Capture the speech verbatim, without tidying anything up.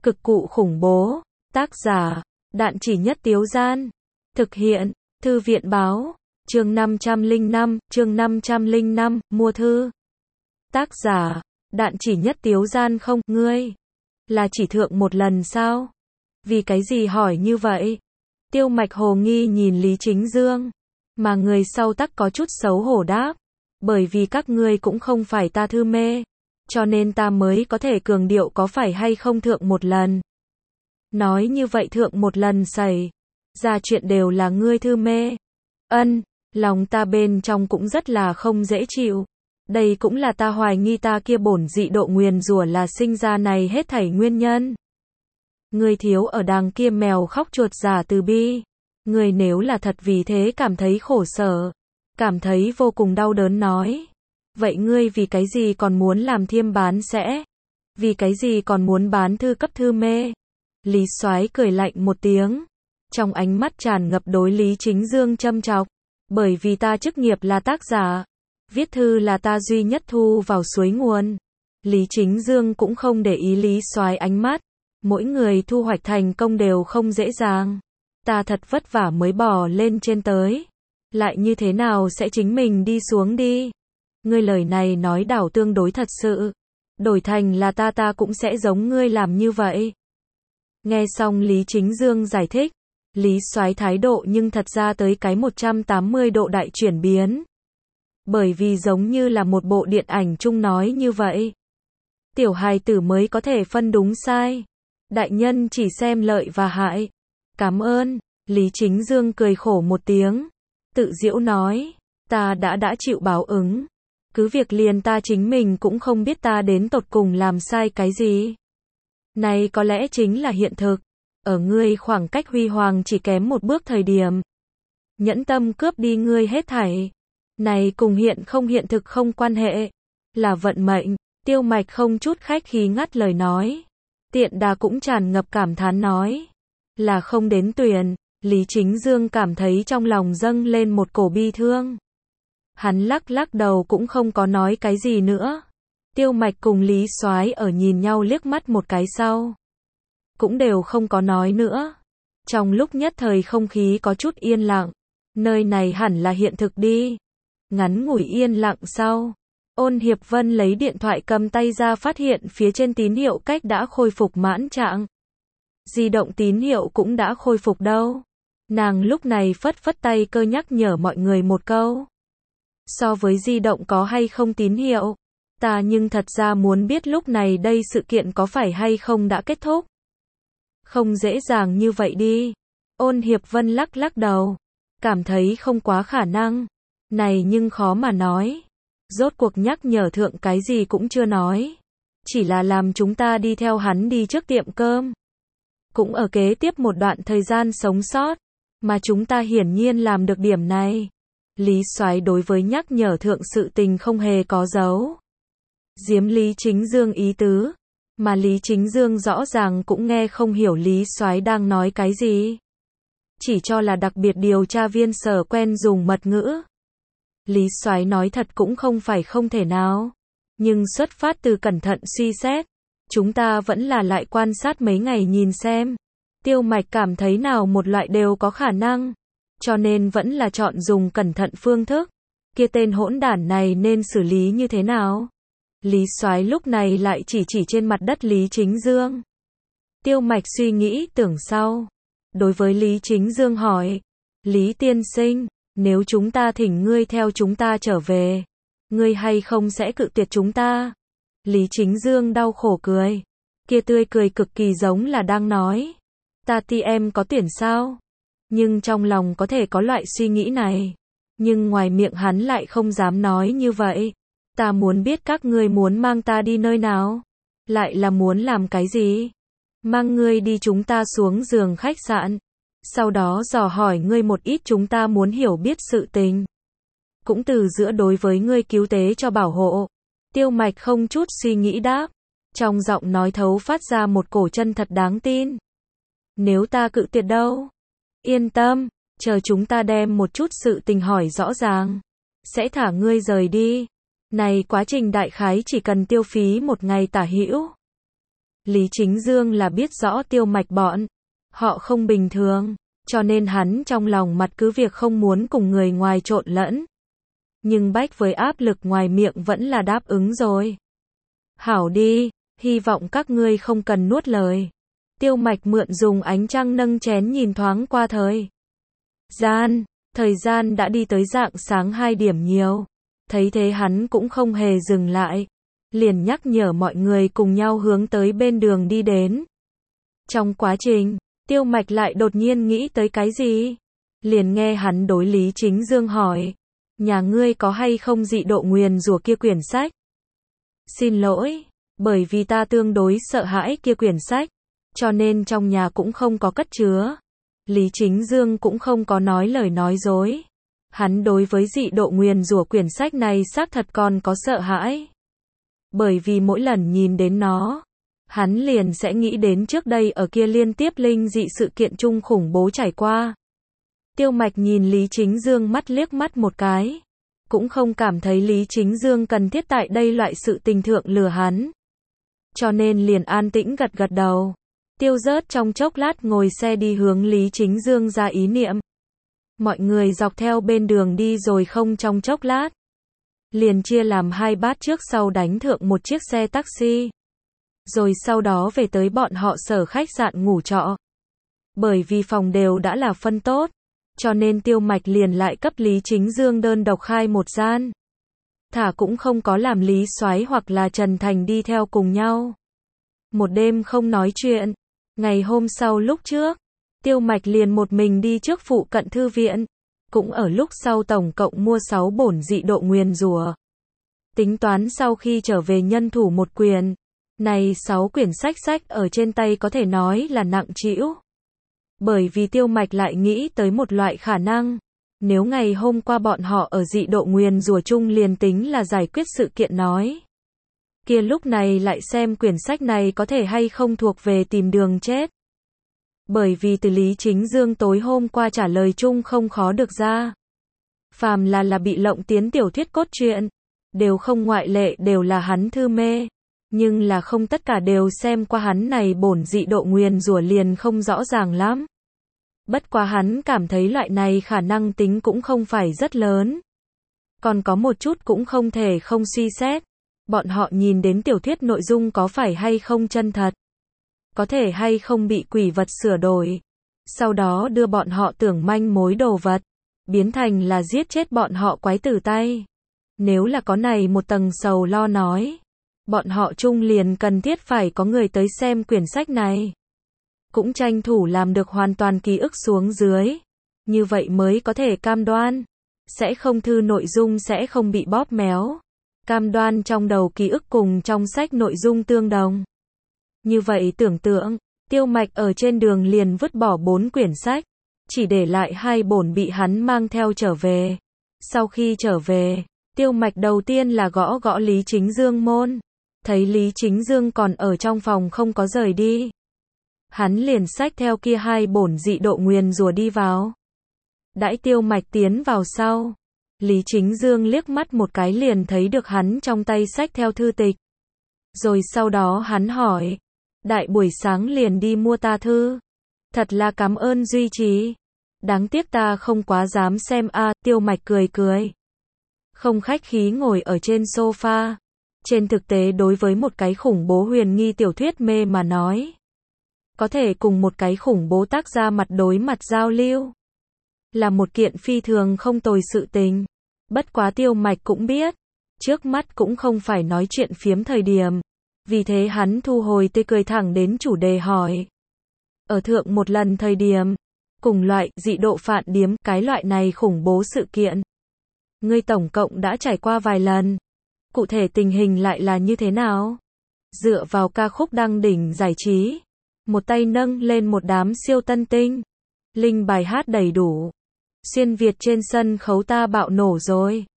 Cực cụ khủng bố. Tác giả, Đạn Chỉ Nhất Tiếu Gian. Thực hiện, Thư viện Báo. Chương năm trăm lẻ năm, chương năm trăm lẻ năm, mua thư. Tác giả, Đạn Chỉ Nhất Tiếu Gian. Không, ngươi là chỉ thượng một lần sao? Vì cái gì hỏi như vậy? Tiêu Mạch hồ nghi nhìn Lý Chính Dương, mà người sau tắc có chút xấu hổ đáp. Bởi vì các ngươi cũng không phải ta thư mê, cho nên ta mới có thể cường điệu có phải hay không thượng một lần. Nói như vậy thượng một lần xảy ra chuyện đều là ngươi thư mê. Ân, lòng ta bên trong cũng rất là không dễ chịu. Đây cũng là ta hoài nghi ta kia bổn dị độ nguyền rủa là sinh ra này hết thảy nguyên nhân. Ngươi thiếu ở đằng kia mèo khóc chuột giả từ bi. Ngươi nếu là thật vì thế cảm thấy khổ sở, cảm thấy vô cùng đau đớn nói. Vậy ngươi vì cái gì còn muốn làm thiêm bán sẽ? Vì cái gì còn muốn bán thư cấp thư mê? Lý Soái cười lạnh một tiếng, trong ánh mắt tràn ngập đối Lý Chính Dương châm chọc. Bởi vì ta chức nghiệp là tác giả, viết thư là ta duy nhất thu vào suối nguồn. Lý Chính Dương cũng không để ý Lý Soái ánh mắt. Mỗi người thu hoạch thành công đều không dễ dàng. Ta thật vất vả mới bò lên trên tới. Lại như thế nào sẽ chính mình đi xuống đi? Ngươi lời này nói đảo tương đối thật sự. Đổi thành là ta ta cũng sẽ giống ngươi làm như vậy. Nghe xong Lý Chính Dương giải thích, Lý Soái thái độ nhưng thật ra tới cái một trăm tám mươi độ đại chuyển biến. Bởi vì giống như là một bộ điện ảnh chung nói như vậy. Tiểu hài tử mới có thể phân đúng sai. Đại nhân chỉ xem lợi và hại. Cảm ơn. Lý Chính Dương cười khổ một tiếng. Tự giễu nói. Ta đã đã chịu báo ứng. Cứ việc liền ta chính mình cũng không biết ta đến tột cùng làm sai cái gì. Này có lẽ chính là hiện thực. Ở ngươi khoảng cách huy hoàng chỉ kém một bước thời điểm. Nhẫn tâm cướp đi ngươi hết thảy. Này cùng hiện không hiện thực không quan hệ. Là vận mệnh. Tiêu Mạch không chút khách khí ngắt lời nói. Tiện Đà cũng tràn ngập cảm thán nói. Là không đến tuyển. Lý Chính Dương cảm thấy trong lòng dâng lên một cổ bi thương. Hắn lắc lắc đầu cũng không có nói cái gì nữa. Tiêu Mạch cùng Lý Soái ở nhìn nhau liếc mắt một cái sau. Cũng đều không có nói nữa. Trong lúc nhất thời không khí có chút yên lặng. Nơi này hẳn là hiện thực đi. Ngắn ngủi yên lặng sau. Ôn Hiệp Vân lấy điện thoại cầm tay ra phát hiện phía trên tín hiệu cách đã khôi phục mãn trạng. Di động tín hiệu cũng đã khôi phục đâu. Nàng lúc này phất phất tay cơ nhắc nhở mọi người một câu. So với di động có hay không tín hiệu, ta nhưng thật ra muốn biết lúc này đây sự kiện có phải hay không đã kết thúc. Không dễ dàng như vậy đi. Ôn Hiệp Vân lắc lắc đầu. Cảm thấy không quá khả năng. Này nhưng khó mà nói. Rốt cuộc nhắc nhở thượng cái gì cũng chưa nói. Chỉ là làm chúng ta đi theo hắn đi trước tiệm cơm. Cũng ở kế tiếp một đoạn thời gian sống sót. Mà chúng ta hiển nhiên làm được điểm này. Lý Soái đối với nhắc nhở thượng sự tình không hề có dấu giếm Lý Chính Dương ý tứ. Mà Lý Chính Dương rõ ràng cũng nghe không hiểu Lý Soái đang nói cái gì. Chỉ cho là đặc biệt điều tra viên Sở quen dùng mật ngữ. Lý Soái nói thật cũng không phải không thể nào. Nhưng xuất phát từ cẩn thận suy xét. Chúng ta vẫn là lại quan sát mấy ngày nhìn xem. Tiêu Mạch cảm thấy nào một loại đều có khả năng. Cho nên vẫn là chọn dùng cẩn thận phương thức. Kia tên hỗn đản này nên xử lý như thế nào? Lý Soái lúc này lại chỉ chỉ trên mặt đất Lý Chính Dương. Tiêu Mạch suy nghĩ tưởng sau. Đối với Lý Chính Dương hỏi. Lý tiên sinh, nếu chúng ta thỉnh ngươi theo chúng ta trở về, ngươi hay không sẽ cự tuyệt chúng ta? Lý Chính Dương đau khổ cười. Kia tươi cười cực kỳ giống là đang nói. Ta ti em có tuyển sao? Nhưng trong lòng có thể có loại suy nghĩ này. Nhưng ngoài miệng hắn lại không dám nói như vậy. Ta muốn biết các ngươi muốn mang ta đi nơi nào? Lại là muốn làm cái gì? Mang ngươi đi chúng ta xuống giường khách sạn. Sau đó dò hỏi ngươi một ít chúng ta muốn hiểu biết sự tình. Cũng từ giữa đối với ngươi cứu tế cho bảo hộ. Tiêu Mạch không chút suy nghĩ đáp. Trong giọng nói thấu phát ra một cổ chân thật đáng tin. Nếu ta cự tuyệt đâu? Yên tâm, chờ chúng ta đem một chút sự tình hỏi rõ ràng. Sẽ thả ngươi rời đi. Này quá trình đại khái chỉ cần tiêu phí một ngày tả hữu. Lý Chính Dương là biết rõ Tiêu Mạch bọn họ không bình thường, cho nên hắn trong lòng mặt cứ việc không muốn cùng người ngoài trộn lẫn. Nhưng bách với áp lực ngoài miệng vẫn là đáp ứng rồi. Hảo đi, hy vọng các ngươi không cần nuốt lời. Tiêu Mạch mượn dùng ánh trăng nâng chén nhìn thoáng qua thời gian, thời gian đã đi tới rạng sáng hai điểm nhiều. Thấy thế hắn cũng không hề dừng lại, liền nhắc nhở mọi người cùng nhau hướng tới bên đường đi đến. Trong quá trình, Tiêu Mạch lại đột nhiên nghĩ tới cái gì? Liền nghe hắn đối Lý Chính Dương hỏi, nhà ngươi có hay không dị độ nguyền rủa kia quyển sách? Xin lỗi, bởi vì ta tương đối sợ hãi kia quyển sách, cho nên trong nhà cũng không có cất chứa. Lý Chính Dương cũng không có nói lời nói dối. Hắn đối với dị độ nguyền rủa quyển sách này xác thật còn có sợ hãi. Bởi vì mỗi lần nhìn đến nó, hắn liền sẽ nghĩ đến trước đây ở kia liên tiếp linh dị sự kiện chung khủng bố trải qua. Tiêu Mạch nhìn Lý Chính Dương mắt liếc mắt một cái, cũng không cảm thấy Lý Chính Dương cần thiết tại đây loại sự tình thượng lừa hắn. Cho nên liền an tĩnh gật gật đầu. Tiêu Rớt trong chốc lát ngồi xe đi hướng Lý Chính Dương ra ý niệm. Mọi người dọc theo bên đường đi rồi không trong chốc lát. Liền chia làm hai bát trước sau đánh thượng một chiếc xe taxi. Rồi sau đó về tới bọn họ sở khách sạn ngủ trọ. Bởi vì phòng đều đã là phân tốt, cho nên Tiêu Mạch liền lại cấp Lý Chính Dương đơn độc khai một gian. Thả cũng không có làm Lý Soái hoặc là Trần Thành đi theo cùng nhau. Một đêm không nói chuyện. Ngày hôm sau lúc trước, Tiêu Mạch liền một mình đi trước phụ cận thư viện. Cũng ở lúc sau tổng cộng mua sáu bổn dị độ nguyền rủa. Tính toán sau khi trở về nhân thủ một quyền. Này sáu quyển sách sách ở trên tay có thể nói là nặng trĩu. Bởi vì Tiêu Mạch lại nghĩ tới một loại khả năng. Nếu ngày hôm qua bọn họ ở dị độ nguyền rủa chung liền tính là giải quyết sự kiện nói. Kia lúc này lại xem quyển sách này có thể hay không thuộc về tìm đường chết. Bởi vì từ Lý Chính Dương tối hôm qua trả lời chung không khó được ra. Phàm là là bị lộng tiến tiểu thuyết cốt truyện, đều không ngoại lệ đều là hắn thư mê. Nhưng là không tất cả đều xem qua hắn này bổn dị độ nguyền rủa liền không rõ ràng lắm. Bất quá hắn cảm thấy loại này khả năng tính cũng không phải rất lớn. Còn có một chút cũng không thể không suy xét. Bọn họ nhìn đến tiểu thuyết nội dung có phải hay không chân thật. Có thể hay không bị quỷ vật sửa đổi. Sau đó đưa bọn họ tưởng manh mối đồ vật. Biến thành là giết chết bọn họ quái tử tay. Nếu là có này một tầng sầu lo nói. Bọn họ chung liền cần thiết phải có người tới xem quyển sách này. Cũng tranh thủ làm được hoàn toàn ký ức xuống dưới. Như vậy mới có thể cam đoan. Sẽ không thư nội dung sẽ không bị bóp méo. Cam đoan trong đầu ký ức cùng trong sách nội dung tương đồng. Như vậy tưởng tượng, Tiêu Mạch ở trên đường liền vứt bỏ bốn quyển sách. Chỉ để lại hai bổn bị hắn mang theo trở về. Sau khi trở về, Tiêu Mạch đầu tiên là gõ gõ Lý Chính Dương môn. Thấy Lý Chính Dương còn ở trong phòng không có rời đi. Hắn liền xách theo kia hai bổn dị độ nguyền rủa đi vào. Đãi Tiêu Mạch tiến vào sau. Lý Chính Dương liếc mắt một cái liền thấy được hắn trong tay xách theo thư tịch. Rồi sau đó hắn hỏi. Đại buổi sáng liền đi mua ta thư. Thật là cảm ơn duy trì. Đáng tiếc ta không quá dám xem a. À, Tiêu Mạch cười cười. Không khách khí ngồi ở trên sofa. Trên thực tế đối với một cái khủng bố huyền nghi tiểu thuyết mê mà nói. Có thể cùng một cái khủng bố tác gia mặt đối mặt giao lưu. Là một kiện phi thường không tồi sự tình. Bất quá Tiêu Mạch cũng biết. Trước mắt cũng không phải nói chuyện phiếm thời điểm. Vì thế hắn thu hồi tươi cười thẳng đến chủ đề hỏi. Ở thượng một lần thời điểm. Cùng loại dị độ phản điếm cái loại này khủng bố sự kiện. Ngươi tổng cộng đã trải qua vài lần. Cụ thể tình hình lại là như thế nào? Dựa vào ca khúc đăng đỉnh giải trí. Một tay nâng lên một đám siêu tân tinh. Linh bài hát đầy đủ. Xuyên Việt trên sân khấu ta bạo nổ rồi.